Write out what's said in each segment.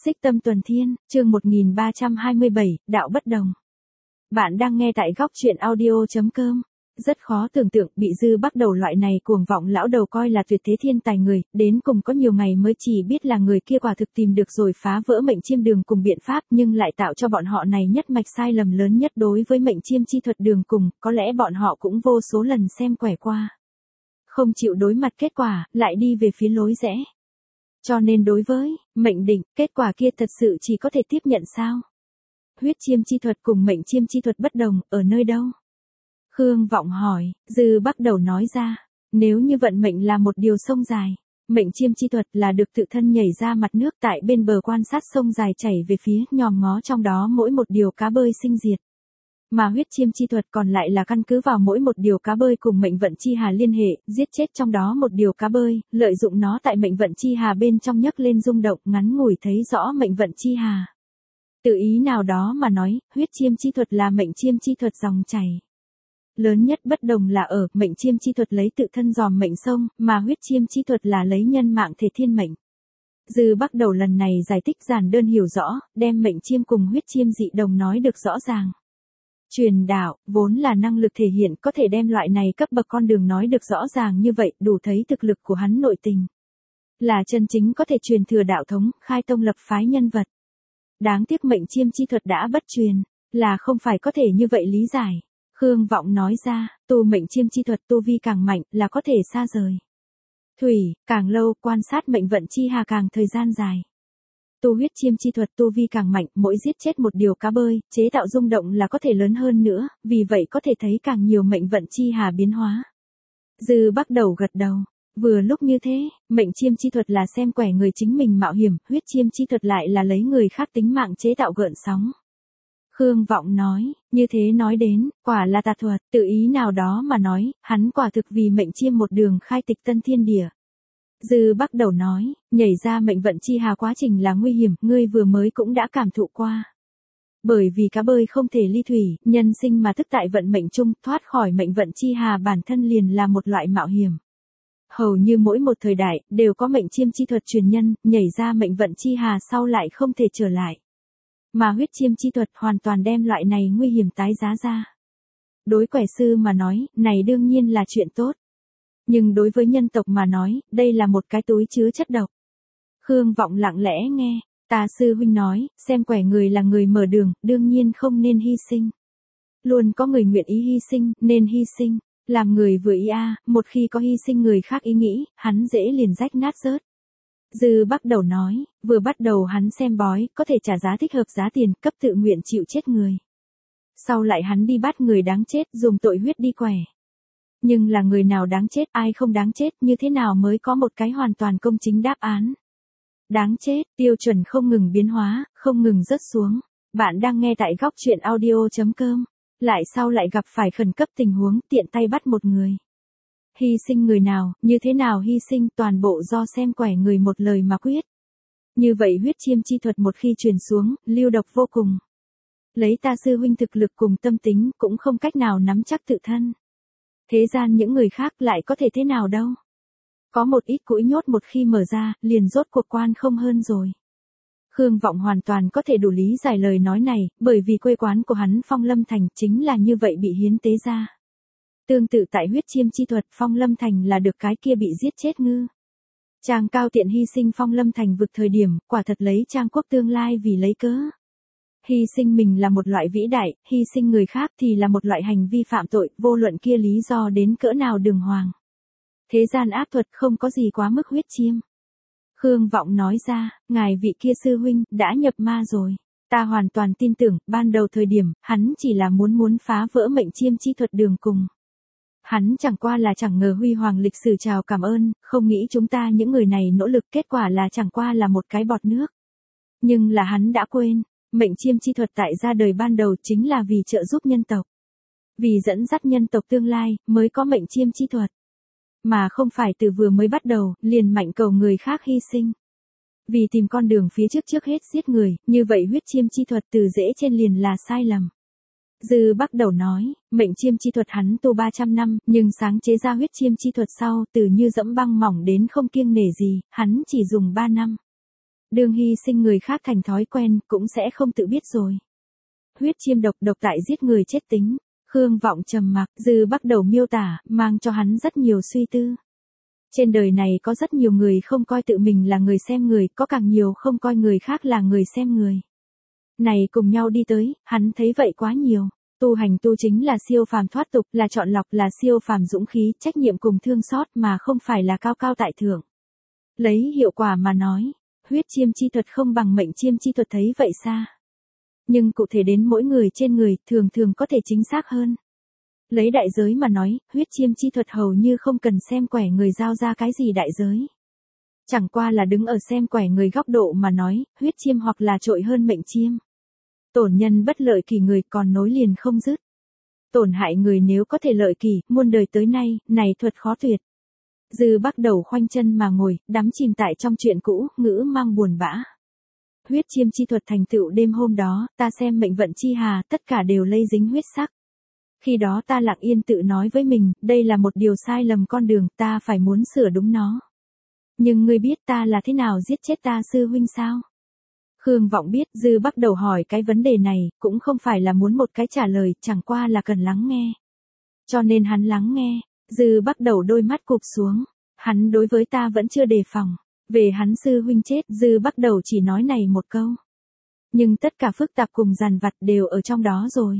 Xích Tâm Tuần Thiên, chương 1327, Đạo Bất Đồng. Bạn đang nghe tại góc truyện audio.com. Rất khó tưởng tượng bị Dư Bắc Đầu loại này cuồng vọng lão đầu coi là tuyệt thế thiên tài người, đến cùng có nhiều ngày mới chỉ biết là người kia quả thực tìm được rồi phá vỡ mệnh chiêm đường cùng biện pháp, nhưng lại tạo cho bọn họ này nhất mạch sai lầm lớn nhất đối với mệnh chiêm chi thuật đường cùng, có lẽ bọn họ cũng vô số lần xem quẻ qua. Không chịu đối mặt kết quả, lại đi về phía lối rẽ. Cho nên đối với mệnh định, kết quả kia thật sự chỉ có thể tiếp nhận sao? Huyết chiêm chi thuật cùng mệnh chiêm chi thuật bất đồng, ở nơi đâu? Khương Vọng hỏi, Dư Bắc Đầu nói ra, nếu như vận mệnh là một điều sông dài, mệnh chiêm chi thuật là được tự thân nhảy ra mặt nước tại bên bờ quan sát sông dài chảy về phía, nhòm ngó trong đó mỗi một điều cá bơi sinh diệt. Mà huyết chiêm chi thuật còn lại là căn cứ vào mỗi một điều cá bơi cùng mệnh vận chi hà liên hệ, giết chết trong đó một điều cá bơi, lợi dụng nó tại mệnh vận chi hà bên trong nhấc lên rung động, ngắn ngủi thấy rõ mệnh vận chi hà. Tự ý nào đó mà nói, huyết chiêm chi thuật là mệnh chiêm chi thuật dòng chảy. Lớn nhất bất đồng là ở mệnh chiêm chi thuật lấy tự thân dòm mệnh sông, mà huyết chiêm chi thuật là lấy nhân mạng thể thiên mệnh. Dư Bắc Đầu lần này giải thích giản đơn hiểu rõ, đem mệnh chiêm cùng huyết chiêm dị đồng nói được rõ ràng. Truyền đạo, vốn là năng lực thể hiện có thể đem loại này cấp bậc con đường nói được rõ ràng như vậy, đủ thấy thực lực của hắn nội tình. Là chân chính có thể truyền thừa đạo thống, khai tông lập phái nhân vật. Đáng tiếc mệnh chiêm chi thuật đã bất truyền, là không phải có thể như vậy lý giải. Khương Vọng nói ra, tu mệnh chiêm chi thuật tu vi càng mạnh là có thể xa rời. Thủy, càng lâu quan sát mệnh vận chi hà càng thời gian dài. Tu huyết chiêm chi thuật tu vi càng mạnh, mỗi giết chết một điều cá bơi, chế tạo rung động là có thể lớn hơn nữa, vì vậy có thể thấy càng nhiều mệnh vận chi hà biến hóa. Dư Bắc Đầu gật đầu. Vừa lúc như thế, mệnh chiêm chi thuật là xem quẻ người chính mình mạo hiểm, huyết chiêm chi thuật lại là lấy người khác tính mạng chế tạo gợn sóng. Khương Vọng nói, như thế nói đến, quả là tà thuật, tự ý nào đó mà nói, hắn quả thực vì mệnh chiêm một đường khai tịch tân thiên địa. Dư Bắc Đầu nói, nhảy ra mệnh vận chi hà quá trình là nguy hiểm, ngươi vừa mới cũng đã cảm thụ qua. Bởi vì cá bơi không thể ly thủy, nhân sinh mà thức tại vận mệnh chung, thoát khỏi mệnh vận chi hà bản thân liền là một loại mạo hiểm. Hầu như mỗi một thời đại, đều có mệnh chiêm chi thuật truyền nhân, nhảy ra mệnh vận chi hà sau lại không thể trở lại. Mà huyết chiêm chi thuật hoàn toàn đem loại này nguy hiểm tái giá ra. Đối quẻ sư mà nói, này đương nhiên là chuyện tốt. Nhưng đối với nhân tộc mà nói, đây là một cái túi chứa chất độc. Khương Vọng lặng lẽ nghe, ta sư huynh nói, xem quẻ người là người mở đường, đương nhiên không nên hy sinh. Luôn có người nguyện ý hy sinh, nên hy sinh. Làm người vừa ý một khi có hy sinh người khác ý nghĩ, hắn dễ liền rách nát rớt. Dư Bắc Đầu nói, vừa bắt đầu hắn xem bói, có thể trả giá thích hợp giá tiền, cấp tự nguyện chịu chết người. Sau lại hắn đi bắt người đáng chết, dùng tội huyết đi quẻ. Nhưng là người nào đáng chết, ai không đáng chết, như thế nào mới có một cái hoàn toàn công chính đáp án. Đáng chết, tiêu chuẩn không ngừng biến hóa, không ngừng rớt xuống. Bạn đang nghe tại góc truyện audio.com. Lại sau lại gặp phải khẩn cấp tình huống, tiện tay bắt một người. Hy sinh người nào, như thế nào hy sinh, toàn bộ do xem quẻ người một lời mà quyết. Như vậy huyết chiêm chi thuật một khi truyền xuống, lưu độc vô cùng. Lấy ta sư huynh thực lực cùng tâm tính, cũng không cách nào nắm chắc tự thân. Thế gian những người khác lại có thể thế nào đâu. Có một ít cũi nhốt một khi mở ra, liền rốt cuộc quan không hơn rồi. Khương Vọng hoàn toàn có thể đủ lý giải lời nói này, bởi vì quê quán của hắn Phong Lâm Thành chính là như vậy bị hiến tế ra. Tương tự tại huyết chiêm chi thuật, Phong Lâm Thành là được cái kia bị giết chết ngư. Trang Cao Tiện hy sinh Phong Lâm Thành vực thời điểm, quả thật lấy Trang quốc tương lai vì lấy cớ. Hy sinh mình là một loại vĩ đại, hy sinh người khác thì là một loại hành vi phạm tội, vô luận kia lý do đến cỡ nào đường hoàng. Thế gian áp thuật không có gì quá mức huyết chiêm. Khương Vọng nói ra, ngài vị kia sư huynh, đã nhập ma rồi. Ta hoàn toàn tin tưởng, ban đầu thời điểm, hắn chỉ là muốn phá vỡ mệnh chiêm chi thuật đường cùng. Hắn chẳng qua là chẳng ngờ huy hoàng lịch sử chào cảm ơn, không nghĩ chúng ta những người này nỗ lực, kết quả là chẳng qua là một cái bọt nước. Nhưng là hắn đã quên, mệnh chiêm chi thuật tại ra đời ban đầu chính là vì trợ giúp nhân tộc. Vì dẫn dắt nhân tộc tương lai, mới có mệnh chiêm chi thuật. Mà không phải từ vừa mới bắt đầu, liền mạnh cầu người khác hy sinh. Vì tìm con đường phía trước hết giết người, như vậy huyết chiêm chi thuật từ dễ trên liền là sai lầm. Dư Bắc Đầu nói, mệnh chiêm chi thuật hắn tu 300 năm, nhưng sáng chế ra huyết chiêm chi thuật sau, từ như dẫm băng mỏng đến không kiêng nể gì, hắn chỉ dùng 3 năm. đương hy sinh người khác thành thói quen, cũng sẽ không tự biết rồi. Huyết chiêm độc tại giết người chết tính. Khương Vọng trầm mặc, Dư Bắc Đầu miêu tả, mang cho hắn rất nhiều suy tư. Trên đời này có rất nhiều người không coi tự mình là người xem người, có càng nhiều không coi người khác là người xem người. Này cùng nhau đi tới, hắn thấy vậy quá nhiều. Tu hành tu chính là siêu phàm thoát tục, là chọn lọc, là siêu phàm dũng khí, trách nhiệm cùng thương xót mà không phải là cao cao tại thượng. Lấy hiệu quả mà nói, huyết chiêm chi thuật không bằng mệnh chiêm chi thuật thấy vậy xa. Nhưng cụ thể đến mỗi người trên người, thường thường có thể chính xác hơn. Lấy đại giới mà nói, huyết chiêm chi thuật hầu như không cần xem quẻ người giao ra cái gì đại giới. Chẳng qua là đứng ở xem quẻ người góc độ mà nói, huyết chiêm hoặc là trội hơn mệnh chiêm. Tổn nhân bất lợi kỳ người còn nối liền không dứt. Tổn hại người nếu có thể lợi kỳ, muôn đời tới nay, này thuật khó tuyệt. Dư Bắc Đầu khoanh chân mà ngồi, đắm chìm tại trong chuyện cũ, ngữ mang buồn bã. Huyết chiêm chi thuật thành tựu đêm hôm đó, ta xem mệnh vận chi hà, tất cả đều lây dính huyết sắc. Khi đó ta lặng yên tự nói với mình, đây là một điều sai lầm con đường, ta phải muốn sửa đúng nó. Nhưng ngươi biết ta là thế nào giết chết ta sư huynh sao? Khương Vọng biết Dư Bắc Đầu hỏi cái vấn đề này, cũng không phải là muốn một cái trả lời, chẳng qua là cần lắng nghe. Cho nên hắn lắng nghe, Dư Bắc Đầu đôi mắt cụp xuống, hắn đối với ta vẫn chưa đề phòng. Về hắn sư huynh chết, Dư Bắc Đầu chỉ nói này một câu. Nhưng tất cả phức tạp cùng dằn vặt đều ở trong đó rồi.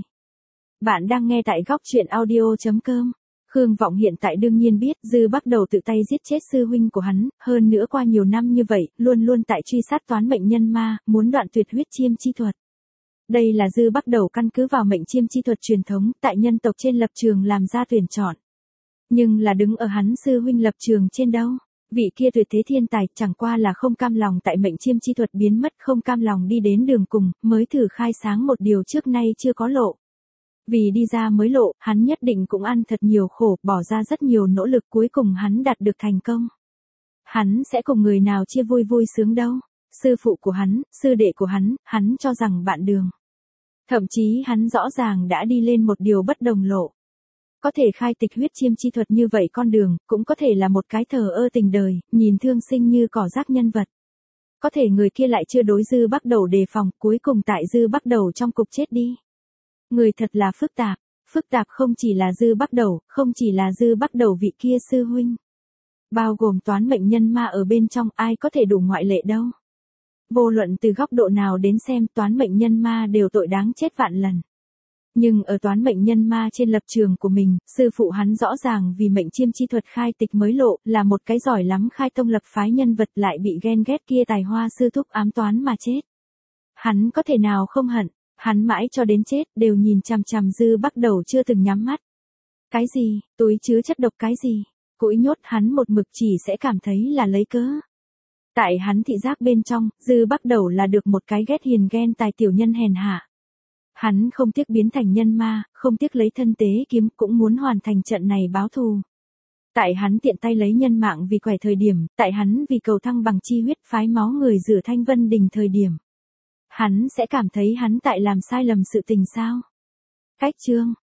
Bạn đang nghe tại góc truyện audio.com. Khương Vọng hiện tại đương nhiên biết Dư Bắc Đầu tự tay giết chết sư huynh của hắn, hơn nữa qua nhiều năm như vậy, luôn luôn tại truy sát toán mệnh nhân ma, muốn đoạn tuyệt huyết chiêm chi thuật. Đây là Dư Bắc Đầu căn cứ vào mệnh chiêm chi thuật truyền thống tại nhân tộc trên lập trường làm ra tuyển chọn. Nhưng là đứng ở hắn sư huynh lập trường trên đâu. Vị kia tuyệt thế thiên tài chẳng qua là không cam lòng tại mệnh chiêm chi thuật biến mất, không cam lòng đi đến đường cùng, mới thử khai sáng một điều trước nay chưa có lộ. Vì đi ra mới lộ, hắn nhất định cũng ăn thật nhiều khổ, bỏ ra rất nhiều nỗ lực, cuối cùng hắn đạt được thành công. Hắn sẽ cùng người nào chia vui vui sướng đâu? Sư phụ của hắn, sư đệ của hắn cho rằng bạn đường. Thậm chí hắn rõ ràng đã đi lên một điều bất đồng lộ. Có thể khai tịch huyết chiêm chi thuật như vậy con đường, cũng có thể là một cái thờ ơ tình đời, nhìn thương sinh như cỏ rác nhân vật. Có thể người kia lại chưa đối Dư Bắc Đầu đề phòng, cuối cùng tại Dư Bắc Đầu trong cục chết đi. Người thật là phức tạp không chỉ là Dư Bắc Đầu, không chỉ là Dư Bắc Đầu vị kia sư huynh. Bao gồm toán mệnh nhân ma ở bên trong, ai có thể đủ ngoại lệ đâu. Vô luận từ góc độ nào đến xem, toán mệnh nhân ma đều tội đáng chết vạn lần. Nhưng ở toán mệnh nhân ma trên lập trường của mình, sư phụ hắn rõ ràng vì mệnh chiêm chi thuật khai tịch mới lộ, là một cái giỏi lắm khai tông lập phái nhân vật, lại bị ghen ghét kia tài hoa sư thúc ám toán mà chết. Hắn có thể nào không hận, hắn mãi cho đến chết, đều nhìn chằm chằm Dư Bắc Đầu chưa từng nhắm mắt. Cái gì, túi chứa chất độc cái gì, cũi nhốt hắn một mực chỉ sẽ cảm thấy là lấy cớ. Tại hắn thị giác bên trong, Dư Bắc Đầu là được một cái ghét hiền ghen tài tiểu nhân hèn hạ. Hắn không tiếc biến thành nhân ma, không tiếc lấy thân tế kiếm, cũng muốn hoàn thành trận này báo thù. Tại hắn tiện tay lấy nhân mạng vì quẻ thời điểm, tại hắn vì cầu thăng bằng chi huyết phái máu người rửa Thanh Vân Đình thời điểm. Hắn sẽ cảm thấy hắn tại làm sai lầm sự tình sao? Cách chương,